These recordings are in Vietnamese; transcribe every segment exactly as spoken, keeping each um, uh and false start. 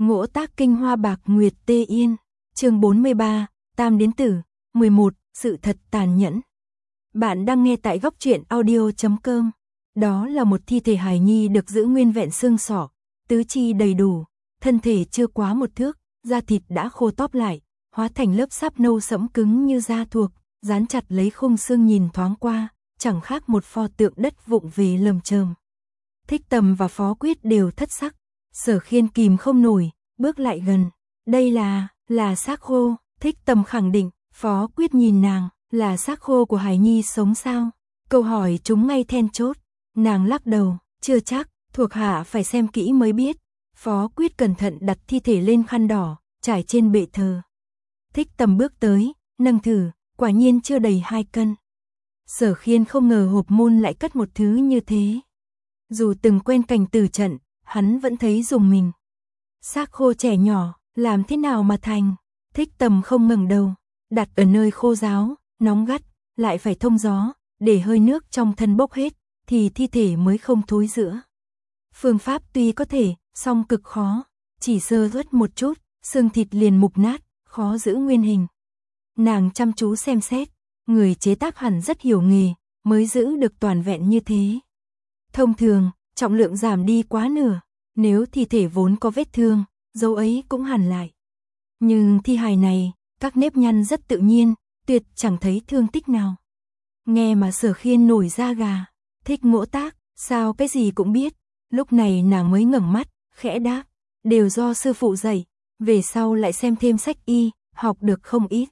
Ngỗ tác kinh hoa bạc nguyệt tê yên, chương bốn mươi ba, Tam đến tử, mười một, sự thật tàn nhẫn. Bạn đang nghe tại góc truyện audio chấm com. Đó là một thi thể hài nhi được giữ nguyên vẹn xương sọ, tứ chi đầy đủ, thân thể chưa quá một thước, da thịt đã khô tóp lại, hóa thành lớp sáp nâu sẫm cứng như da thuộc, dán chặt lấy khung xương nhìn thoáng qua, chẳng khác một pho tượng đất vụng về lầm chởm. Thích Tầm và Phó Quyết đều thất sắc, Sở Khiên kìm không nổi, bước lại gần. Đây là, là xác khô, Thích Tầm khẳng định. Phó Quyết nhìn nàng, là xác khô của hài nhi sống sao? Câu hỏi chúng ngay then chốt. Nàng lắc đầu, chưa chắc, thuộc hạ phải xem kỹ mới biết. Phó Quyết cẩn thận đặt thi thể lên khăn đỏ, trải trên bệ thờ. Thích Tầm bước tới, nâng thử, quả nhiên chưa đầy hai cân. Sở Khiên không ngờ hộp môn lại cất một thứ như thế. Dù từng quen cảnh tử trận, hắn vẫn thấy rùng mình. Xác khô trẻ nhỏ, làm thế nào mà thành? Thích Tầm không ngẩng đầu, đặt ở nơi khô ráo, nóng gắt, lại phải thông gió, để hơi nước trong thân bốc hết, thì thi thể mới không thối rữa. Phương pháp tuy có thể, song cực khó, chỉ sơ suất một chút, xương thịt liền mục nát, khó giữ nguyên hình. Nàng chăm chú xem xét, người chế tác hẳn rất hiểu nghề, mới giữ được toàn vẹn như thế. Thông thường, trọng lượng giảm đi quá nửa, nếu thi thể vốn có vết thương, dấu ấy cũng hẳn lại. Nhưng thi hài này, các nếp nhăn rất tự nhiên, tuyệt chẳng thấy thương tích nào. Nghe mà Sở Khiên nổi da gà, Thích Ngỗ tác, sao cái gì cũng biết. Lúc này nàng mới ngẩng mắt, khẽ đáp, đều do sư phụ dạy, về sau lại xem thêm sách y, học được không ít.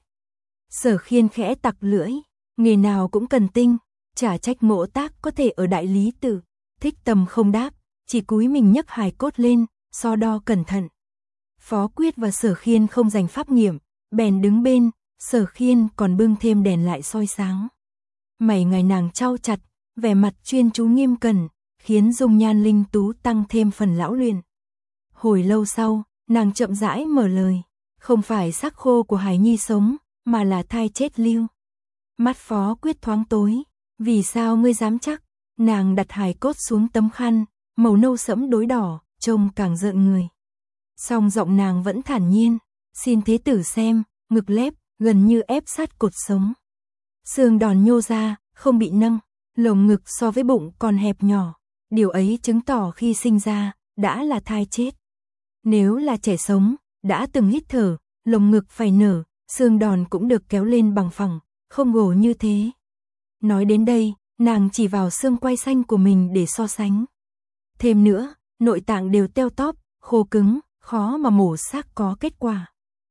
Sở Khiên khẽ tặc lưỡi, nghề nào cũng cần tinh, chả trách Ngỗ tác có thể ở đại lý tự. Thích Tầm không đáp, chỉ cúi mình nhấc hài cốt lên, so đo cẩn thận. Phó Quyết và Sở Khiên không dành pháp nghiệm, bèn đứng bên, Sở Khiên còn bưng thêm đèn lại soi sáng. Mày ngày nàng trao chặt, vẻ mặt chuyên chú nghiêm cẩn, khiến dung nhan linh tú tăng thêm phần lão luyện. Hồi lâu sau, nàng chậm rãi mở lời, không phải xác khô của hài nhi sống, mà là thai chết lưu. Mắt Phó Quyết thoáng tối, vì sao ngươi dám chắc? Nàng đặt hài cốt xuống tấm khăn, màu nâu sẫm đối đỏ, trông càng rợn người. Song giọng nàng vẫn thản nhiên, xin thế tử xem, ngực lép, gần như ép sát cột sống. Xương đòn nhô ra, không bị nâng, lồng ngực so với bụng còn hẹp nhỏ. Điều ấy chứng tỏ khi sinh ra, đã là thai chết. Nếu là trẻ sống, đã từng hít thở, lồng ngực phải nở, xương đòn cũng được kéo lên bằng phẳng, không gồ như thế. Nói đến đây, nàng chỉ vào xương quai xanh của mình để so sánh. Thêm nữa, nội tạng đều teo tóp, khô cứng, khó mà mổ xác có kết quả.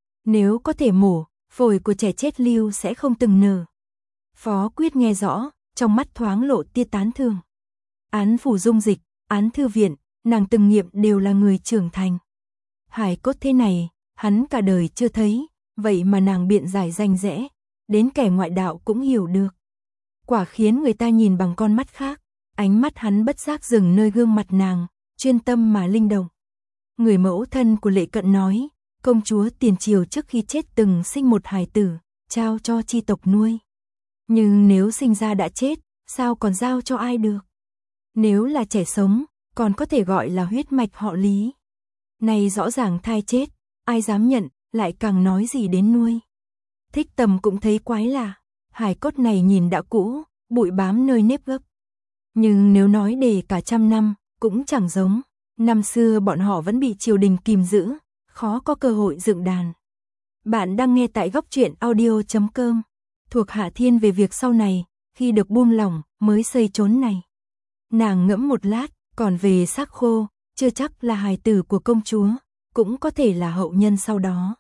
Nếu có thể mổ, phổi của trẻ chết lưu sẽ không từng nở. Phó Quyết nghe rõ, trong mắt thoáng lộ tia tán thưởng. Án phủ dung dịch, án thư viện, nàng từng nghiệm đều là người trưởng thành. Hài cốt thế này, hắn cả đời chưa thấy, vậy mà nàng biện giải rành rẽ, đến kẻ ngoại đạo cũng hiểu được. Quả khiến người ta nhìn bằng con mắt khác, ánh mắt hắn bất giác dừng nơi gương mặt nàng, chuyên tâm mà linh động. Người mẫu thân của Lệ Cận nói, công chúa tiền triều trước khi chết từng sinh một hài tử, trao cho chi tộc nuôi. Nhưng nếu sinh ra đã chết, sao còn giao cho ai được? Nếu là trẻ sống, còn có thể gọi là huyết mạch họ Lý. Này rõ ràng thai chết, ai dám nhận, lại càng nói gì đến nuôi. Thích Tầm cũng thấy quái lạ, hài cốt này nhìn đã cũ, bụi bám nơi nếp gấp. Nhưng nếu nói để cả trăm năm, cũng chẳng giống. Năm xưa bọn họ vẫn bị triều đình kìm giữ, khó có cơ hội dựng đàn. Bạn đang nghe tại góc truyện audio chấm com. Thuộc hạ thiên về việc sau này, khi được buông lỏng, mới xây chốn này. Nàng ngẫm một lát, còn về xác khô, chưa chắc là hài tử của công chúa, cũng có thể là hậu nhân sau đó.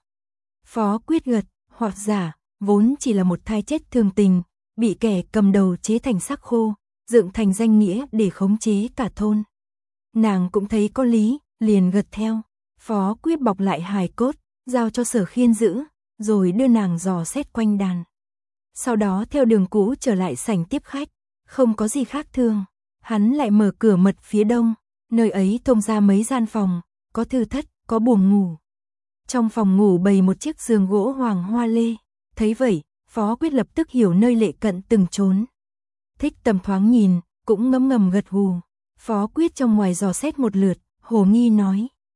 Phó Quyết gật, hoặc giả, vốn chỉ là một thai chết thường tình, bị kẻ cầm đầu chế thành xác khô, dựng thành danh nghĩa để khống chế cả thôn. Nàng cũng thấy có lý, liền gật theo. Phó Quyết bọc lại hài cốt, giao cho Sở Khiên giữ, rồi đưa nàng dò xét quanh đàn. Sau đó theo đường cũ trở lại sảnh tiếp khách, không có gì khác thường. Hắn lại mở cửa mật phía đông, nơi ấy thông ra mấy gian phòng, có thư thất, có buồng ngủ. Trong phòng ngủ bày một chiếc giường gỗ hoàng hoa lê. Thấy vậy, Phó Quyết lập tức hiểu nơi Lệ Cận từng trốn. Thích Tầm thoáng nhìn, cũng ngấm ngầm gật gù. Phó Quyết trong ngoài dò xét một lượt, hồ nghi nói.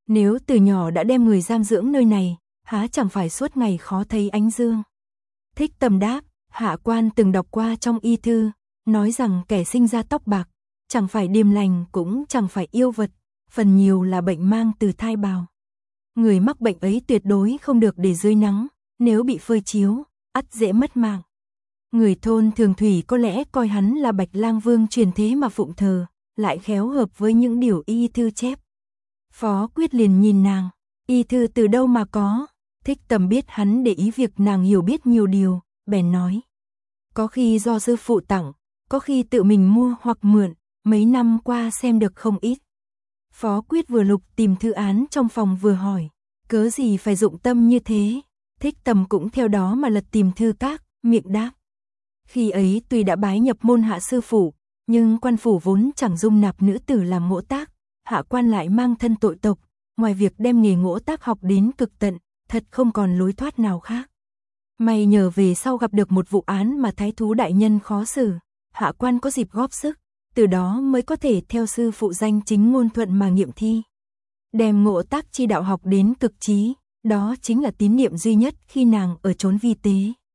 Nếu từ nhỏ đã đem người giam dưỡng nơi này, há chẳng phải suốt ngày khó thấy ánh dương. Thích Tầm đáp, hạ quan từng đọc qua trong y thư, nói rằng kẻ sinh ra tóc bạc, chẳng phải điềm lành cũng chẳng phải yêu vật, phần nhiều là bệnh mang từ thai bào. Người mắc bệnh ấy tuyệt đối không được để dưới nắng, nếu bị phơi chiếu, ắt dễ mất mạng. Người thôn Thường Thủy có lẽ coi hắn là Bạch Lang Vương truyền thế mà phụng thờ, lại khéo hợp với những điều y thư chép. Phó Quyết liền nhìn nàng, y thư từ đâu mà có? Thích Tầm biết hắn để ý việc nàng hiểu biết nhiều điều, bèn nói. Có khi do sư phụ tặng, có khi tự mình mua hoặc mượn, mấy năm qua xem được không ít. Phó Quyết vừa lục tìm thư án trong phòng vừa hỏi, cớ gì phải dụng tâm như thế? Thích Tầm cũng theo đó mà lật tìm thư các, miệng đáp. Khi ấy tuy đã bái nhập môn hạ sư phụ, nhưng quan phủ vốn chẳng dung nạp nữ tử làm ngỗ tác, hạ quan lại mang thân tội tộc, ngoài việc đem nghề ngỗ tác học đến cực tận, thật không còn lối thoát nào khác. May nhờ về sau gặp được một vụ án mà thái thú đại nhân khó xử, hạ quan có dịp góp sức, từ đó mới có thể theo sư phụ danh chính ngôn thuận mà nghiệm thi. Đem ngộ tác chi đạo học đến cực trí, đó chính là tín niệm duy nhất khi nàng ở chốn vi tế.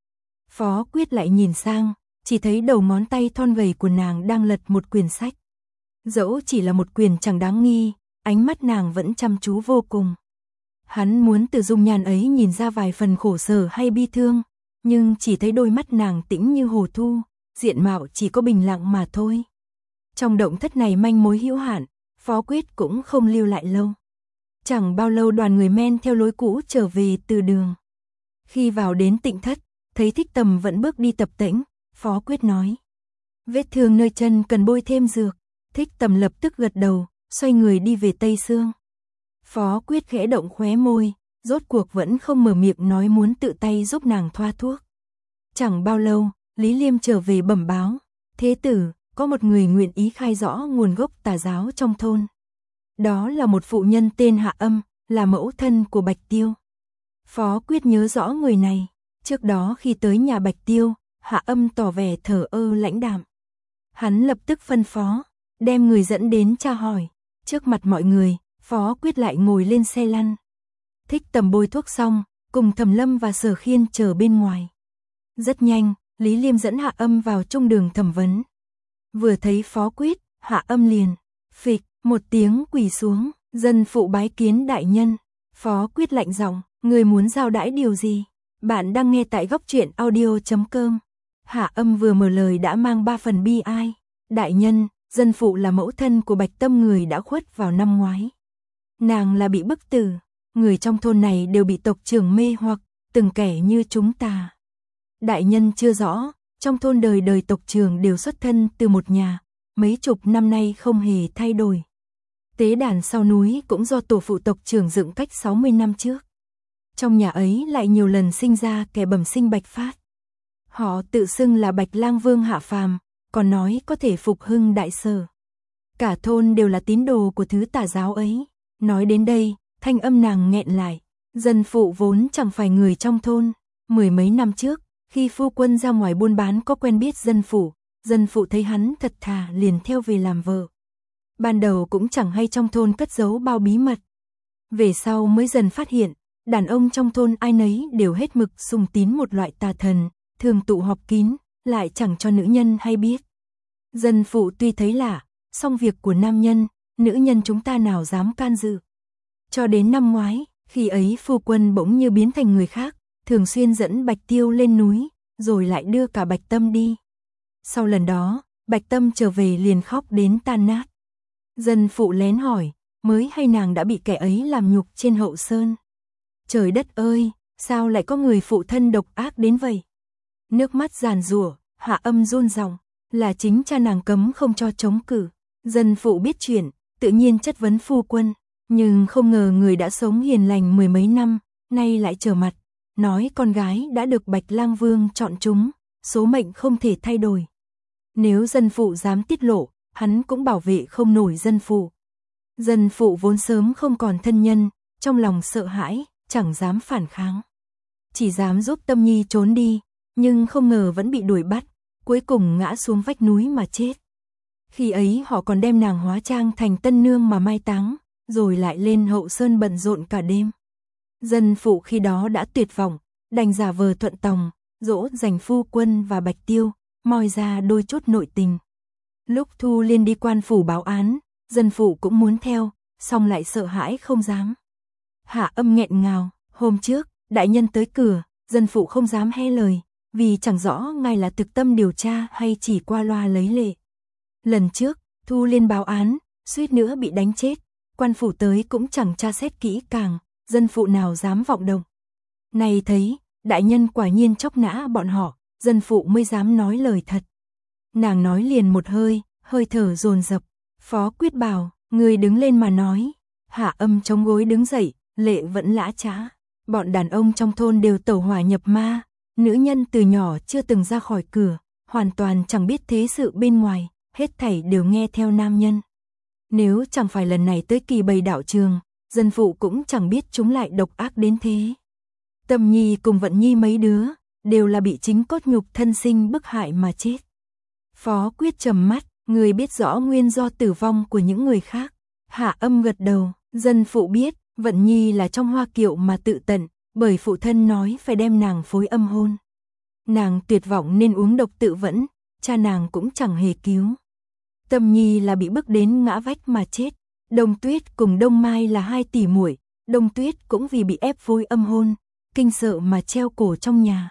Phó Quyết lại nhìn sang, chỉ thấy đầu ngón tay thon gầy của nàng đang lật một quyển sách. Dẫu chỉ là một quyển chẳng đáng nghi, ánh mắt nàng vẫn chăm chú vô cùng. Hắn muốn từ dung nhan ấy nhìn ra vài phần khổ sở hay bi thương, nhưng chỉ thấy đôi mắt nàng tĩnh như hồ thu, diện mạo chỉ có bình lặng mà thôi. Trong động thất này manh mối hữu hạn, Phó Quyết cũng không lưu lại lâu. Chẳng bao lâu đoàn người men theo lối cũ trở về từ đường. Khi vào đến tịnh thất, thấy Thích Tầm vẫn bước đi tập tễnh, Phó Quyết nói. Vết thương nơi chân cần bôi thêm dược. Thích Tầm lập tức gật đầu, xoay người đi về Tây Sương. Phó Quyết khẽ động khóe môi, rốt cuộc vẫn không mở miệng nói muốn tự tay giúp nàng thoa thuốc. Chẳng bao lâu, Lý Liêm trở về bẩm báo. Thế tử, có một người nguyện ý khai rõ nguồn gốc tà giáo trong thôn. Đó là một phụ nhân tên Hạ Âm, là mẫu thân của Bạch Tiêu. Phó Quyết nhớ rõ người này. Trước đó khi tới nhà Bạch Tiêu, Hạ Âm tỏ vẻ thờ ơ lãnh đạm. Hắn lập tức phân phó, đem người dẫn đến tra hỏi. Trước mặt mọi người, Phó Quyết lại ngồi lên xe lăn. Thích Tầm bôi thuốc xong, cùng Thẩm Lâm và Sở Khiên chờ bên ngoài. Rất nhanh, Lý Liêm dẫn Hạ Âm vào trung đường thẩm vấn. Vừa thấy Phó Quyết, Hạ Âm liền, phịch, một tiếng quỳ xuống, dân phụ bái kiến đại nhân. Phó Quyết lạnh giọng, người muốn giao đãi điều gì? Bạn đang nghe tại góc truyện audio chấm com. Hạ Âm vừa mở lời đã mang ba phần bi ai. Đại nhân, dân phụ là mẫu thân của Bạch Tâm người đã khuất vào năm ngoái. Nàng là bị bức tử, người trong thôn này đều bị tộc trưởng mê hoặc, từng kẻ như chúng ta. Đại nhân chưa rõ, trong thôn đời đời tộc trưởng đều xuất thân từ một nhà, mấy chục năm nay không hề thay đổi. Tế đàn sau núi cũng do tổ phụ tộc trưởng dựng cách sáu mươi năm trước. Trong nhà ấy lại nhiều lần sinh ra kẻ bẩm sinh Bạch Phát. Họ tự xưng là Bạch Lang Vương hạ phàm, còn nói có thể phục hưng đại sở. Cả thôn đều là tín đồ của thứ tà giáo ấy. Nói đến đây, thanh âm nàng nghẹn lại. Dân phụ vốn chẳng phải người trong thôn. Mười mấy năm trước, khi phu quân ra ngoài buôn bán có quen biết dân phụ, dân phụ thấy hắn thật thà liền theo về làm vợ. Ban đầu cũng chẳng hay trong thôn cất giấu bao bí mật. Về sau mới dần phát hiện, đàn ông trong thôn ai nấy đều hết mực sùng tín một loại tà thần, thường tụ họp kín, lại chẳng cho nữ nhân hay biết. Dân phụ tuy thấy lạ, song việc của nam nhân, nữ nhân chúng ta nào dám can dự. Cho đến năm ngoái, khi ấy phu quân bỗng như biến thành người khác, thường xuyên dẫn Bạch Tiêu lên núi, rồi lại đưa cả Bạch Tâm đi. Sau lần đó, Bạch Tâm trở về liền khóc đến tan nát. Dân phụ lén hỏi, mới hay nàng đã bị kẻ ấy làm nhục trên hậu sơn. Trời đất ơi, sao lại có người phụ thân độc ác đến vậy? Nước mắt giàn giụa, Hạ Âm run giọng, là chính cha nàng cấm không cho chống cử. Dân phụ biết chuyện, tự nhiên chất vấn phu quân, nhưng không ngờ người đã sống hiền lành mười mấy năm, nay lại trở mặt, nói con gái đã được Bạch Lang Vương chọn chúng, số mệnh không thể thay đổi. Nếu dân phụ dám tiết lộ, hắn cũng bảo vệ không nổi dân phụ. Dân phụ vốn sớm không còn thân nhân, trong lòng sợ hãi, chẳng dám phản kháng. Chỉ dám giúp Tâm Nhi trốn đi, nhưng không ngờ vẫn bị đuổi bắt, cuối cùng ngã xuống vách núi mà chết. Khi ấy họ còn đem nàng hóa trang thành tân nương mà mai táng, rồi lại lên Hậu Sơn bận rộn cả đêm. Dân phụ khi đó đã tuyệt vọng, đành giả vờ thuận tòng, dỗ dành phu quân và Bạch Tiêu, moi ra đôi chút nội tình. Lúc Thu Liên đi quan phủ báo án, dân phụ cũng muốn theo, song lại sợ hãi không dám. Hạ Âm nghẹn ngào, hôm trước, đại nhân tới cửa, dân phụ không dám hé lời, vì chẳng rõ ngài là thực tâm điều tra hay chỉ qua loa lấy lệ. Lần trước, Thu Liên báo án, suýt nữa bị đánh chết, quan phủ tới cũng chẳng tra xét kỹ càng, dân phụ nào dám vọng động. Này thấy, đại nhân quả nhiên chóc nã bọn họ, dân phụ mới dám nói lời thật. Nàng nói liền một hơi, hơi thở dồn dập. Phó Quyết bảo, người đứng lên mà nói. Hạ Âm chống gối đứng dậy, lệ vẫn lã chã. Bọn đàn ông trong thôn đều tẩu hỏa nhập ma, nữ nhân từ nhỏ chưa từng ra khỏi cửa, hoàn toàn chẳng biết thế sự bên ngoài, hết thảy đều nghe theo nam nhân. Nếu chẳng phải lần này tới kỳ bày đạo trường, dân phụ cũng chẳng biết chúng lại độc ác đến thế. Tâm Nhi cùng Vận Nhi mấy đứa, đều là bị chính cốt nhục thân sinh bức hại mà chết. Phó Quyết trầm mắt, người biết rõ nguyên do tử vong của những người khác. Hạ Âm gật đầu, dân phụ biết, Vận Nhi là trong hoa kiệu mà tự tận, bởi phụ thân nói phải đem nàng phối âm hôn. Nàng tuyệt vọng nên uống độc tự vẫn, cha nàng cũng chẳng hề cứu. Tâm Nhi là bị bức đến ngã vách mà chết. Đông Tuyết cùng Đông Mai là hai tỷ muội, Đông Tuyết cũng vì bị ép phối âm hôn, kinh sợ mà treo cổ trong nhà.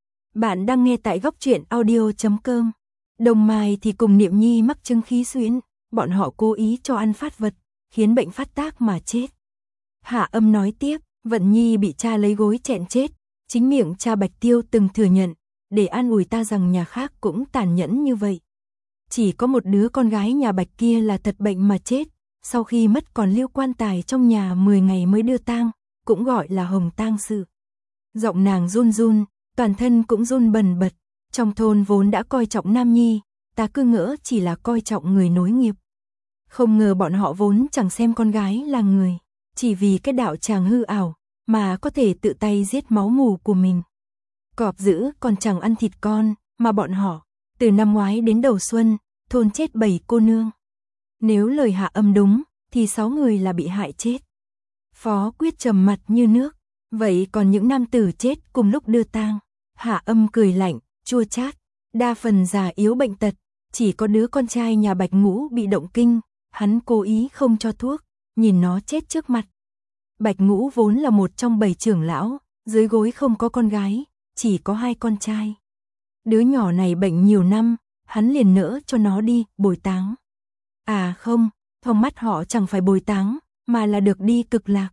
Bạn đang nghe tại góc truyện audio chấm com. Đông Mai thì cùng Niệm Nhi mắc chứng khí xuyễn, bọn họ cố ý cho ăn phát vật, khiến bệnh phát tác mà chết. Hạ Âm nói tiếp, Vận Nhi bị cha lấy gối chẹn chết, chính miệng cha Bạch Tiêu từng thừa nhận, để an ủi ta rằng nhà khác cũng tàn nhẫn như vậy. Chỉ có một đứa con gái nhà Bạch kia là thật bệnh mà chết, sau khi mất còn lưu quan tài trong nhà mười ngày mới đưa tang, cũng gọi là hồng tang sự. Giọng nàng run run, toàn thân cũng run bần bật, trong thôn vốn đã coi trọng nam nhi, ta cứ ngỡ chỉ là coi trọng người nối nghiệp. Không ngờ bọn họ vốn chẳng xem con gái là người, chỉ vì cái đạo tràng hư ảo, mà có thể tự tay giết máu mù của mình. Cọp dữ còn chẳng ăn thịt con, mà bọn họ, từ năm ngoái đến đầu xuân, thôn chết bảy cô nương. Nếu lời Hạ Âm đúng, thì sáu người là bị hại chết. Phó Quyết trầm mặt như nước, vậy còn những nam tử chết cùng lúc đưa tang? Hạ Âm cười lạnh, chua chát, đa phần già yếu bệnh tật, chỉ có đứa con trai nhà Bạch Ngũ bị động kinh, hắn cố ý không cho thuốc, nhìn nó chết trước mặt. Bạch Ngũ vốn là một trong bảy trưởng lão, dưới gối không có con gái, chỉ có hai con trai. Đứa nhỏ này bệnh nhiều năm, hắn liền nỡ cho nó đi bồi táng. À không, trong mắt họ chẳng phải bồi táng, mà là được đi cực lạc.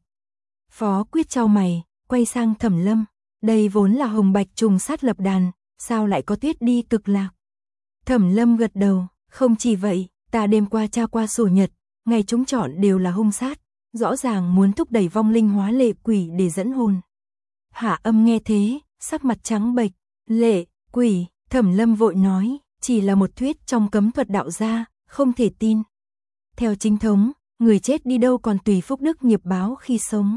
Phó Quyết chau mày, quay sang Thẩm Lâm, đây vốn là hồng bạch trùng sát lập đàn, sao lại có tuyết đi cực lạc? Thẩm Lâm gật đầu, không chỉ vậy, ta đêm qua tra qua sổ nhật, ngày chúng chọn đều là hung sát, rõ ràng muốn thúc đẩy vong linh hóa lệ quỷ để dẫn hồn. Hạ Âm nghe thế, sắc mặt trắng bệch, lệ, quỷ, Thẩm Lâm vội nói, chỉ là một thuyết trong cấm thuật đạo gia, không thể tin. Theo chính thống, người chết đi đâu còn tùy phúc đức nghiệp báo khi sống.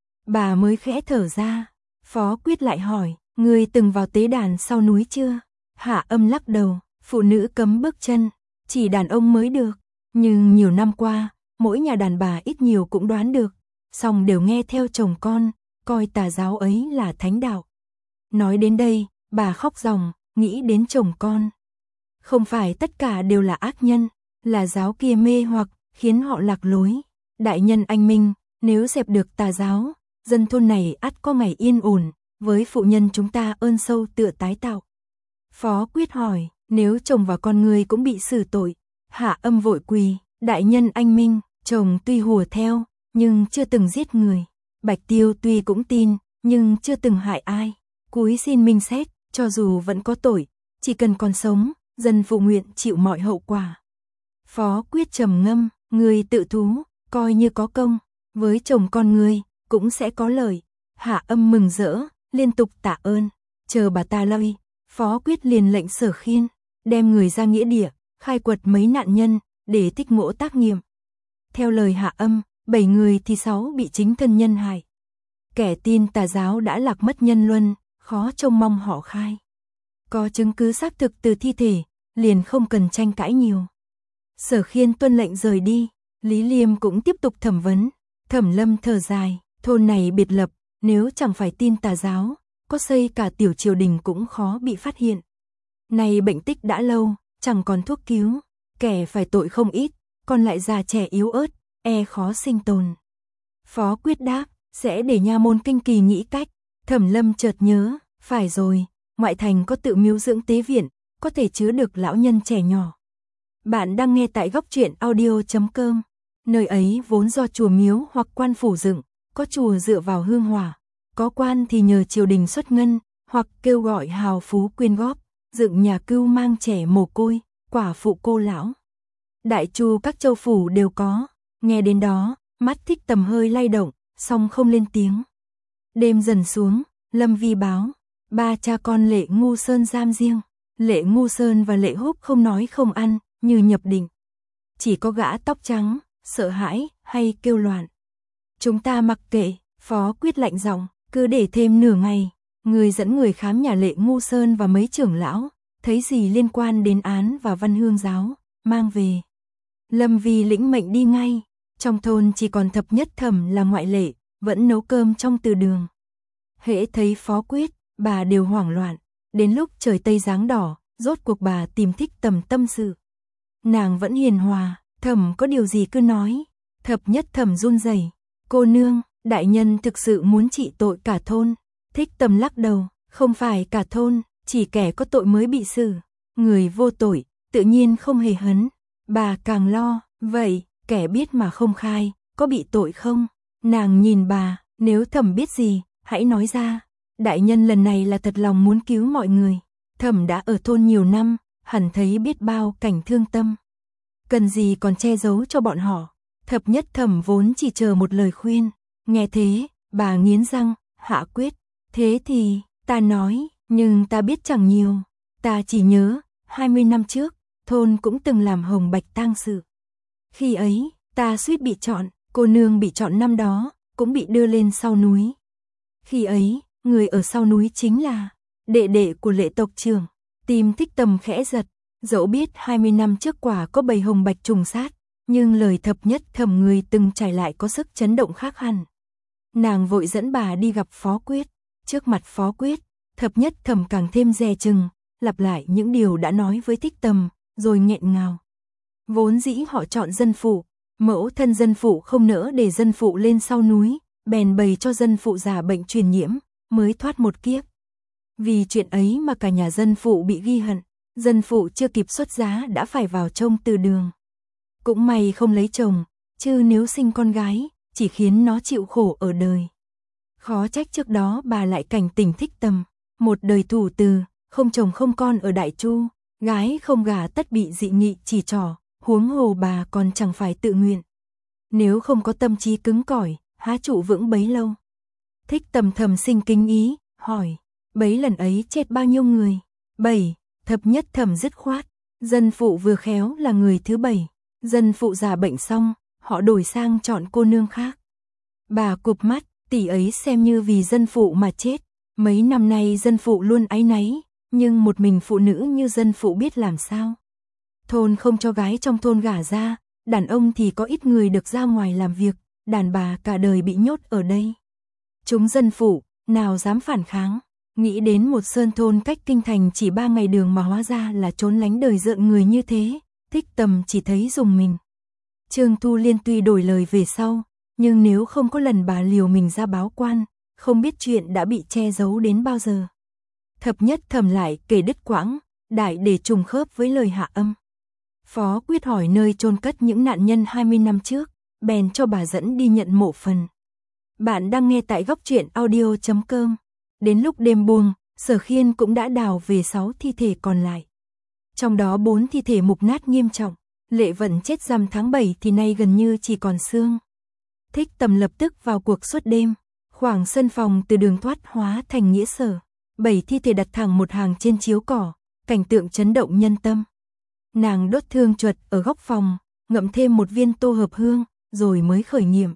Bà mới khẽ thở ra, Phó Quyết lại hỏi, người từng vào tế đàn sau núi chưa? Hạ Âm lắc đầu, phụ nữ cấm bước chân, chỉ đàn ông mới được. Nhưng nhiều năm qua, mỗi nhà đàn bà ít nhiều cũng đoán được, song đều nghe theo chồng con, coi tà giáo ấy là thánh đạo. Nói đến đây, bà khóc ròng, nghĩ đến chồng con. Không phải tất cả đều là ác nhân, là giáo kia mê hoặc, khiến họ lạc lối. Đại nhân anh minh, nếu dẹp được tà giáo, dân thôn này ắt có ngày yên ổn, với phụ nhân chúng ta ơn sâu tựa tái tạo. Phó Quyết hỏi, nếu chồng và con người cũng bị xử tội? Hạ Âm vội quỳ, đại nhân anh minh, chồng tuy hùa theo, nhưng chưa từng giết người. Bạch Tiêu tuy cũng tin, nhưng chưa từng hại ai. Cúi xin minh xét, cho dù vẫn có tội, chỉ cần còn sống, dân phụ nguyện chịu mọi hậu quả. Phó Quyết trầm ngâm, người tự thú, coi như có công, với chồng con người, cũng sẽ có lợi. Hạ Âm mừng rỡ, liên tục tạ ơn, chờ bà ta lây. Phó Quyết liền lệnh Sở Khiên, đem người ra nghĩa địa, khai quật mấy nạn nhân, để tích ngộ tác nghiệm. Theo lời Hạ Âm, bảy người thì sáu bị chính thân nhân hại. Kẻ tin tà giáo đã lạc mất nhân luân, khó trông mong họ khai. Có chứng cứ xác thực từ thi thể, liền không cần tranh cãi nhiều. Sở Khiên tuân lệnh rời đi, Lý Liêm cũng tiếp tục thẩm vấn. Thẩm Lâm thở dài, thôn này biệt lập, nếu chẳng phải tin tà giáo, có xây cả tiểu triều đình cũng khó bị phát hiện. Này bệnh tích đã lâu, chẳng còn thuốc cứu, kẻ phải tội không ít, còn lại già trẻ yếu ớt, e khó sinh tồn. Phó Quyết đáp, sẽ để nha môn Kinh Kỳ nghĩ cách. Thẩm Lâm chợt nhớ, phải rồi, ngoại thành có tự miếu dưỡng tế viện, có thể chứa được lão nhân trẻ nhỏ. Bạn đang nghe tại góc truyện audio chấm com. Nơi ấy vốn do chùa miếu hoặc quan phủ dựng, có chùa dựa vào hương hỏa, có quan thì nhờ triều đình xuất ngân, hoặc kêu gọi hào phú quyên góp, dựng nhà cưu mang trẻ mồ côi, quả phụ cô lão. Đại chu các châu phủ đều có. Nghe đến đó, mắt Thích Tầm hơi lay động, song không lên tiếng. Đêm dần xuống, Lâm Vi báo, ba cha con Lệ Ngu Sơn giam riêng. Lệ Ngu Sơn và Lệ Húc không nói không ăn, như nhập định. Chỉ có gã tóc trắng, sợ hãi, hay kêu loạn. Chúng ta mặc kệ, Phó Quyết lạnh giọng, cứ để thêm nửa ngày. Người dẫn người khám nhà Lệ Ngu Sơn và mấy trưởng lão, thấy gì liên quan đến án và văn hương giáo, mang về. Lâm Vi lĩnh mệnh đi ngay. Trong thôn chỉ còn Thập Nhất Thẩm là ngoại lệ, vẫn nấu cơm trong từ đường. Hễ thấy Phó Quyết, bà đều hoảng loạn. Đến lúc trời tây giáng đỏ, rốt cuộc bà tìm Thích Tầm tâm sự. Nàng vẫn hiền hòa, Thẩm có điều gì cứ nói. Thập Nhất Thẩm run rẩy, cô nương, đại nhân thực sự muốn trị tội cả thôn. Thích Tầm lắc đầu, không phải cả thôn, chỉ kẻ có tội mới bị xử. Người vô tội, tự nhiên không hề hấn. Bà càng lo, vậy, kẻ biết mà không khai, có bị tội không? Nàng nhìn bà, nếu Thẩm biết gì, hãy nói ra. Đại nhân lần này là thật lòng muốn cứu mọi người. Thẩm đã ở thôn nhiều năm, hẳn thấy biết bao cảnh thương tâm. Cần gì còn che giấu cho bọn họ. Thập Nhất Thẩm vốn chỉ chờ một lời khuyên. Nghe thế, bà nghiến răng, hạ quyết. Thế thì, ta nói, nhưng ta biết chẳng nhiều. Ta chỉ nhớ, hai mươi năm trước, thôn cũng từng làm hồng bạch tang sự. Khi ấy, ta suýt bị chọn, cô nương bị chọn năm đó, cũng bị đưa lên sau núi. Khi ấy, người ở sau núi chính là đệ đệ của Lệ tộc trưởng. Tim Thích Tầm khẽ giật, dẫu biết hai mươi năm trước quả có bầy hồng bạch trùng sát, nhưng lời Thập Nhất Thẩm người từng trải lại có sức chấn động khác hẳn. Nàng vội dẫn bà đi gặp Phó Quyết. Trước mặt Phó Quyết, Thập Nhất Thẩm càng thêm dè chừng, lặp lại những điều đã nói với Thích Tầm, rồi nghẹn ngào. Vốn dĩ họ chọn dân phụ, mẫu thân dân phụ không nỡ để dân phụ lên sau núi, bèn bày cho dân phụ giả bệnh truyền nhiễm, mới thoát một kiếp. Vì chuyện ấy mà cả nhà dân phụ bị ghi hận, dân phụ chưa kịp xuất giá đã phải vào trông từ đường. Cũng may không lấy chồng, chứ nếu sinh con gái, chỉ khiến nó chịu khổ ở đời. Khó trách trước đó bà lại cảnh tỉnh Thích Tầm, một đời thủ từ, không chồng không con ở Đại Chu, gái không gả tất bị dị nghị chỉ trỏ, huống hồ bà còn chẳng phải tự nguyện. Nếu không có tâm trí cứng cỏi, há trụ vững bấy lâu. Thích Tầm thầm sinh kinh ý, hỏi, bấy lần ấy chết bao nhiêu người? Bảy. Thập Nhất Thẩm dứt khoát, dân phụ vừa khéo là người thứ bảy. Dân phụ già bệnh xong, họ đổi sang chọn cô nương khác. Bà cụp mắt, tỷ ấy xem như vì dân phụ mà chết. Mấy năm nay dân phụ luôn áy náy, nhưng một mình phụ nữ như dân phụ biết làm sao. Thôn không cho gái trong thôn gả ra, đàn ông thì có ít người được ra ngoài làm việc, đàn bà cả đời bị nhốt ở đây. Chúng dân phụ, nào dám phản kháng, nghĩ đến một sơn thôn cách kinh thành chỉ ba ngày đường mà hóa ra là trốn lánh đời rợn người như thế, Thích Tầm chỉ thấy rùng mình. Trương Thu Liên tuy đổi lời về sau, nhưng nếu không có lần bà liều mình ra báo quan, không biết chuyện đã bị che giấu đến bao giờ. Thập Nhất Thẩm lại kể đứt quãng, đại để trùng khớp với lời hạ âm. Phó Quyết hỏi nơi chôn cất những nạn nhân hai mươi năm trước, bèn cho bà dẫn đi nhận mộ phần. Bạn đang nghe tại góc truyện audio chấm com. Đến lúc đêm buông, Sở Khiên cũng đã đào về sáu thi thể còn lại. Trong đó bốn thi thể mục nát nghiêm trọng, Lệ Vận chết rằm tháng bảy thì nay gần như chỉ còn xương. Thích Tầm lập tức vào cuộc suốt đêm, khoảng sân phòng từ đường thoát hóa thành nghĩa sở. Bảy thi thể đặt thẳng một hàng trên chiếu cỏ, cảnh tượng chấn động nhân tâm. Nàng đốt thương chuột ở góc phòng, ngậm thêm một viên tô hợp hương, rồi mới khởi nghiệm.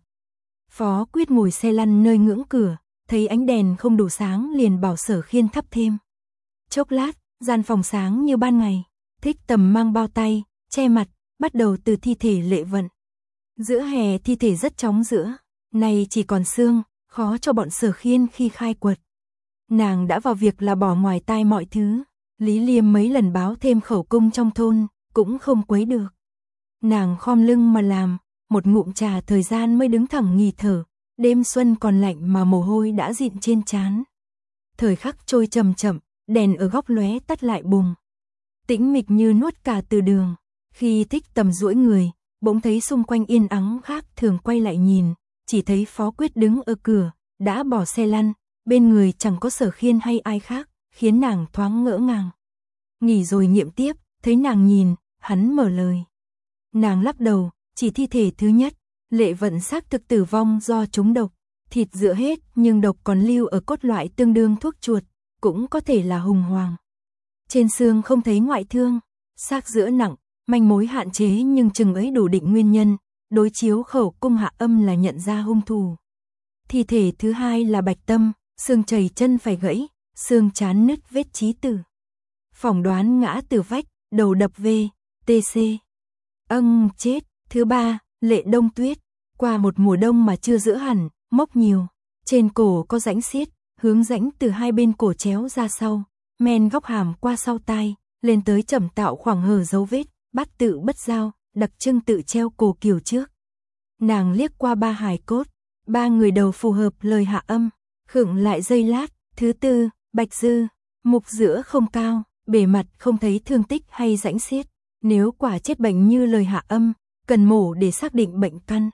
Phó Quyết ngồi xe lăn nơi ngưỡng cửa, thấy ánh đèn không đủ sáng liền bảo Sở Khiên thắp thêm. Chốc lát, gian phòng sáng như ban ngày. Thích Tầm mang bao tay, che mặt, bắt đầu từ thi thể Lệ Vận. Giữa hè thi thể rất chóng giữa, nay chỉ còn xương, khó cho bọn Sở Khiên khi khai quật. Nàng đã vào việc là bỏ ngoài tai mọi thứ, Lý Liêm mấy lần báo thêm khẩu cung trong thôn, cũng không quấy được. Nàng khom lưng mà làm, một ngụm trà thời gian mới đứng thẳng nghỉ thở, đêm xuân còn lạnh mà mồ hôi đã dịn trên trán. Thời khắc trôi chậm chậm, đèn ở góc lóe tắt lại bùng. Tĩnh mịch như nuốt cả từ đường, khi Thích Tầm duỗi người, bỗng thấy xung quanh yên ắng khác thường quay lại nhìn, chỉ thấy Phó Quyết đứng ở cửa, đã bỏ xe lăn, bên người chẳng có Sở Khiên hay ai khác, khiến nàng thoáng ngỡ ngàng. Nghỉ rồi nghiệm tiếp, thấy nàng nhìn, hắn mở lời. Nàng lắc đầu, chỉ thi thể thứ nhất, Lệ Vận xác thực tử vong do trúng độc, thịt rữa hết nhưng độc còn lưu ở cốt loại tương đương thuốc chuột, cũng có thể là hùng hoàng. Trên xương không thấy ngoại thương, xác rữa nặng, manh mối hạn chế nhưng chừng ấy đủ định nguyên nhân, đối chiếu khẩu cung hạ âm là nhận ra hung thủ. Thi thể thứ hai là Bạch Tâm, xương chảy chân phải gãy, xương trán nứt vết chí tử. Phỏng đoán ngã từ vách, đầu đập về, tê xê. Âng, chết. Thứ ba, Lệ Đông Tuyết, qua một mùa đông mà chưa giữ hẳn, mốc nhiều. Trên cổ có rãnh xiết, hướng rãnh từ hai bên cổ chéo ra sau, men góc hàm qua sau tai, lên tới chẩm tạo khoảng hở dấu vết, bắt tự bất giao, đặc trưng tự treo cổ kiều trước. Nàng liếc qua ba hài cốt, ba người đầu phù hợp lời hạ âm, khựng lại giây lát. Thứ tư, Bạch Dư, mục giữa không cao, bề mặt không thấy thương tích hay rãnh xiết. Nếu quả chết bệnh như lời hạ âm, cần mổ để xác định bệnh căn.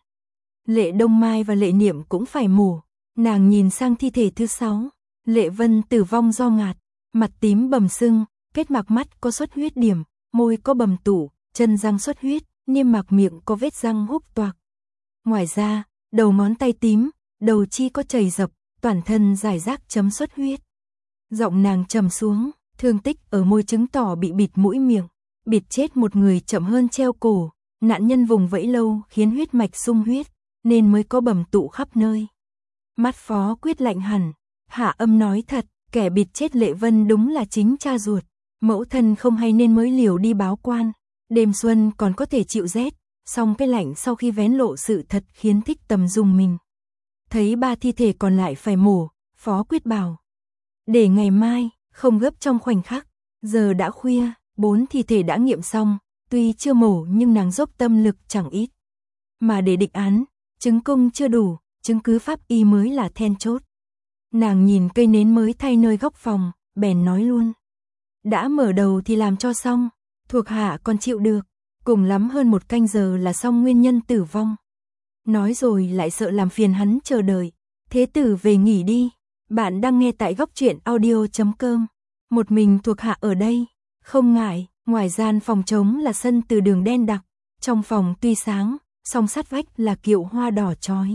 Lệ Đông Mai và Lệ Niệm cũng phải mổ. Nàng nhìn sang thi thể thứ sáu, Lệ Vân tử vong do ngạt, mặt tím bầm sưng, kết mạc mắt có xuất huyết điểm, môi có bầm tủ, chân răng xuất huyết, niêm mạc miệng có vết răng húc toạc. Ngoài ra, đầu ngón tay tím, đầu chi có chảy dập, toàn thân rải rác chấm xuất huyết. Giọng nàng trầm xuống, thương tích ở môi chứng tỏ bị bịt mũi miệng, bịt chết một người chậm hơn treo cổ, nạn nhân vùng vẫy lâu khiến huyết mạch sung huyết, nên mới có bầm tụ khắp nơi. Mắt Phó Quyết lạnh hẳn, hạ âm nói thật, kẻ bịt chết Lệ Vân đúng là chính cha ruột, mẫu thân không hay nên mới liều đi báo quan, đêm xuân còn có thể chịu rét, song cái lạnh sau khi vén lộ sự thật khiến Thích Tầm dùng mình. Thấy ba thi thể còn lại phải mổ, Phó Quyết bảo, để ngày mai, không gấp trong khoảnh khắc, giờ đã khuya, bốn thi thể đã nghiệm xong, tuy chưa mổ nhưng nàng dốc tâm lực chẳng ít. Mà để định án, chứng cung chưa đủ, chứng cứ pháp y mới là then chốt. Nàng nhìn cây nến mới thay nơi góc phòng, bèn nói luôn. Đã mở đầu thì làm cho xong, thuộc hạ còn chịu được, cùng lắm hơn một canh giờ là xong nguyên nhân tử vong. Nói rồi lại sợ làm phiền hắn chờ đợi, thế tử về nghỉ đi. Bạn đang nghe tại góc truyện audio chấm com. Một mình thuộc hạ ở đây, không ngại, ngoài gian phòng trống là sân từ đường đen đặc, trong phòng tuy sáng, song sát vách là kiệu hoa đỏ chói.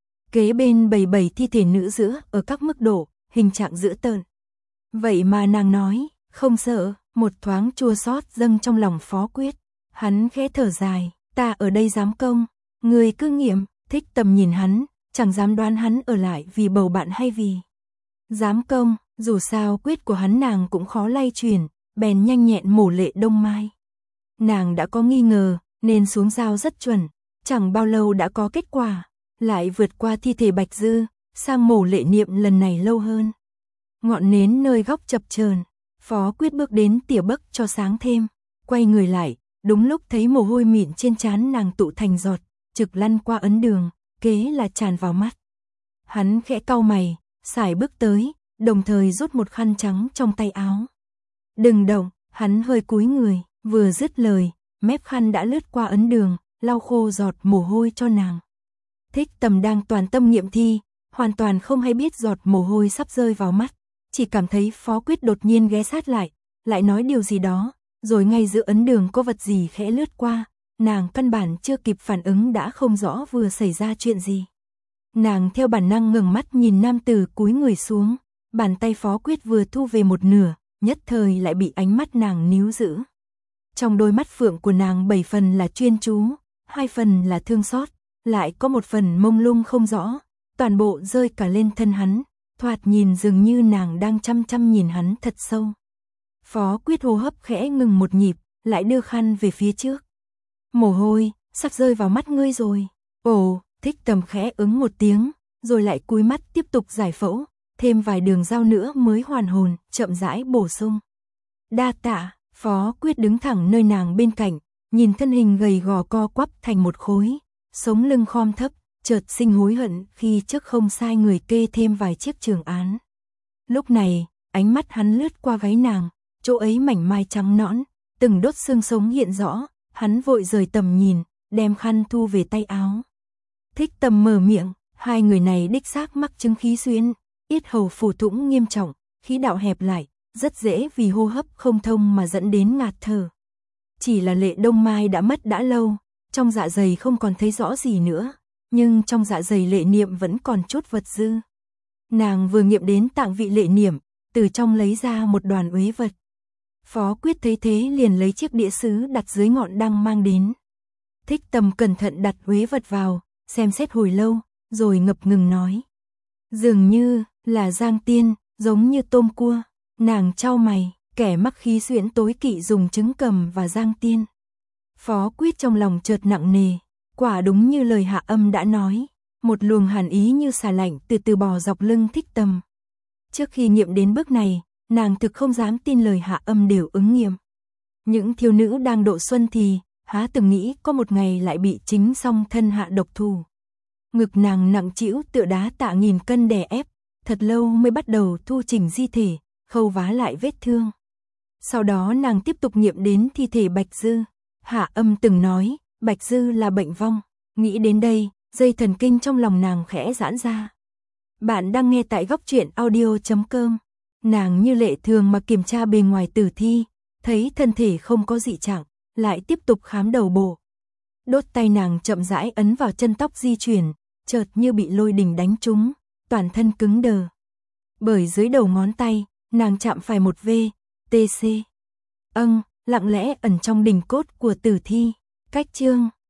Kế bên bầy bầy thi thể nữ giữa ở các mức độ, hình trạng dữ tợn. Vậy mà nàng nói, không sợ, một thoáng chua xót dâng trong lòng Phó Quyết. Hắn khẽ thở dài, ta ở đây giám công, người cứ nghiệm. Thích Tầm nhìn hắn, chẳng dám đoán hắn ở lại vì bầu bạn hay vì giám công, dù sao quyết của hắn nàng cũng khó lay chuyển, bèn nhanh nhẹn mổ Lệ Đông Mai. Nàng đã có nghi ngờ, nên xuống dao rất chuẩn, chẳng bao lâu đã có kết quả, lại vượt qua thi thể Bạch Dư, sang mổ Lệ Niệm lần này lâu hơn. Ngọn nến nơi góc chập chờn, Phó Quyết bước đến tỉa bấc cho sáng thêm, quay người lại, đúng lúc thấy mồ hôi mịn trên trán nàng tụ thành giọt, trực lăn qua ấn đường, kế là tràn vào mắt. Hắn khẽ cau mày, sải bước tới, đồng thời rút một khăn trắng trong tay áo. Đừng động, hắn hơi cúi người, vừa dứt lời, mép khăn đã lướt qua ấn đường, lau khô giọt mồ hôi cho nàng. Thích Tầm đang toàn tâm nghiệm thi, hoàn toàn không hay biết giọt mồ hôi sắp rơi vào mắt, chỉ cảm thấy Phó Quyết đột nhiên ghé sát lại, lại nói điều gì đó, rồi ngay giữa ấn đường có vật gì khẽ lướt qua, nàng căn bản chưa kịp phản ứng đã không rõ vừa xảy ra chuyện gì. Nàng theo bản năng ngẩng mắt nhìn nam tử cúi người xuống, bàn tay Phó Quyết vừa thu về một nửa, nhất thời lại bị ánh mắt nàng níu giữ. Trong đôi mắt phượng của nàng bảy phần là chuyên chú, hai phần là thương xót, lại có một phần mông lung không rõ, toàn bộ rơi cả lên thân hắn, thoạt nhìn dường như nàng đang chăm chăm nhìn hắn thật sâu. Phó Quyết hô hấp khẽ ngừng một nhịp, lại đưa khăn về phía trước. Mồ hôi, sắp rơi vào mắt ngươi rồi. Ồ, Thích Tầm khẽ ứng một tiếng, rồi lại cúi mắt tiếp tục giải phẫu, thêm vài đường dao nữa mới hoàn hồn, chậm rãi bổ sung. Đa tạ. Phó Quyết đứng thẳng nơi nàng bên cạnh, nhìn thân hình gầy gò co quắp thành một khối, sống lưng khom thấp, chợt sinh hối hận khi trước không sai người kê thêm vài chiếc trường án. Lúc này, ánh mắt hắn lướt qua gáy nàng, chỗ ấy mảnh mai trắng nõn, từng đốt xương sống hiện rõ, hắn vội rời tầm nhìn, đem khăn thu về tay áo. Thích Tầm mở miệng, hai người này đích xác mắc chứng khí xuyên, yết hầu phủ thủng nghiêm trọng, khí đạo hẹp lại, rất dễ vì hô hấp không thông mà dẫn đến ngạt thở. Chỉ là Lệ Đông Mai đã mất đã lâu, trong dạ dày không còn thấy rõ gì nữa, nhưng trong dạ dày Lệ Niệm vẫn còn chút vật dư. Nàng vừa nghiệm đến tạng vị Lệ Niệm, từ trong lấy ra một đoàn uế vật. Phó Quyết thấy thế liền lấy chiếc đĩa sứ đặt dưới ngọn đăng mang đến. Thích Tầm cẩn thận đặt uế vật vào, xem xét hồi lâu, rồi ngập ngừng nói. Dường như là giang tiên, giống như tôm cua. Nàng chau mày, kẻ mắc khí xuyễn tối kỵ dùng trứng cầm và giang tiên. Phó Quyết trong lòng chợt nặng nề, quả đúng như lời Hạ Âm đã nói, một luồng hàn ý như xà lạnh từ từ bò dọc lưng Thích Tầm. Trước khi nghiệm đến bước này, nàng thực không dám tin lời Hạ Âm đều ứng nghiệm. Những thiếu nữ đang độ xuân thì, há từng nghĩ có một ngày lại bị chính song thân hạ độc thủ. Ngực nàng nặng trĩu tựa đá tạ nghìn cân đè ép, thật lâu mới bắt đầu thu chỉnh di thể, khâu vá lại vết thương. Sau đó nàng tiếp tục nghiệm đến thi thể Bạch Dư. Hạ Âm từng nói, Bạch Dư là bệnh vong. Nghĩ đến đây, dây thần kinh trong lòng nàng khẽ giãn ra. Bạn đang nghe tại góc truyện audio chấm com. Nàng như lệ thường mà kiểm tra bề ngoài tử thi, thấy thân thể không có dị trạng, lại tiếp tục khám đầu bộ. Đốt tay nàng chậm rãi ấn vào chân tóc di chuyển, chợt như bị lôi đình đánh trúng, toàn thân cứng đờ. Bởi dưới đầu ngón tay, nàng chạm phải một V, T C. Âng, lặng lẽ ẩn trong đình cốt của tử thi. Cách chương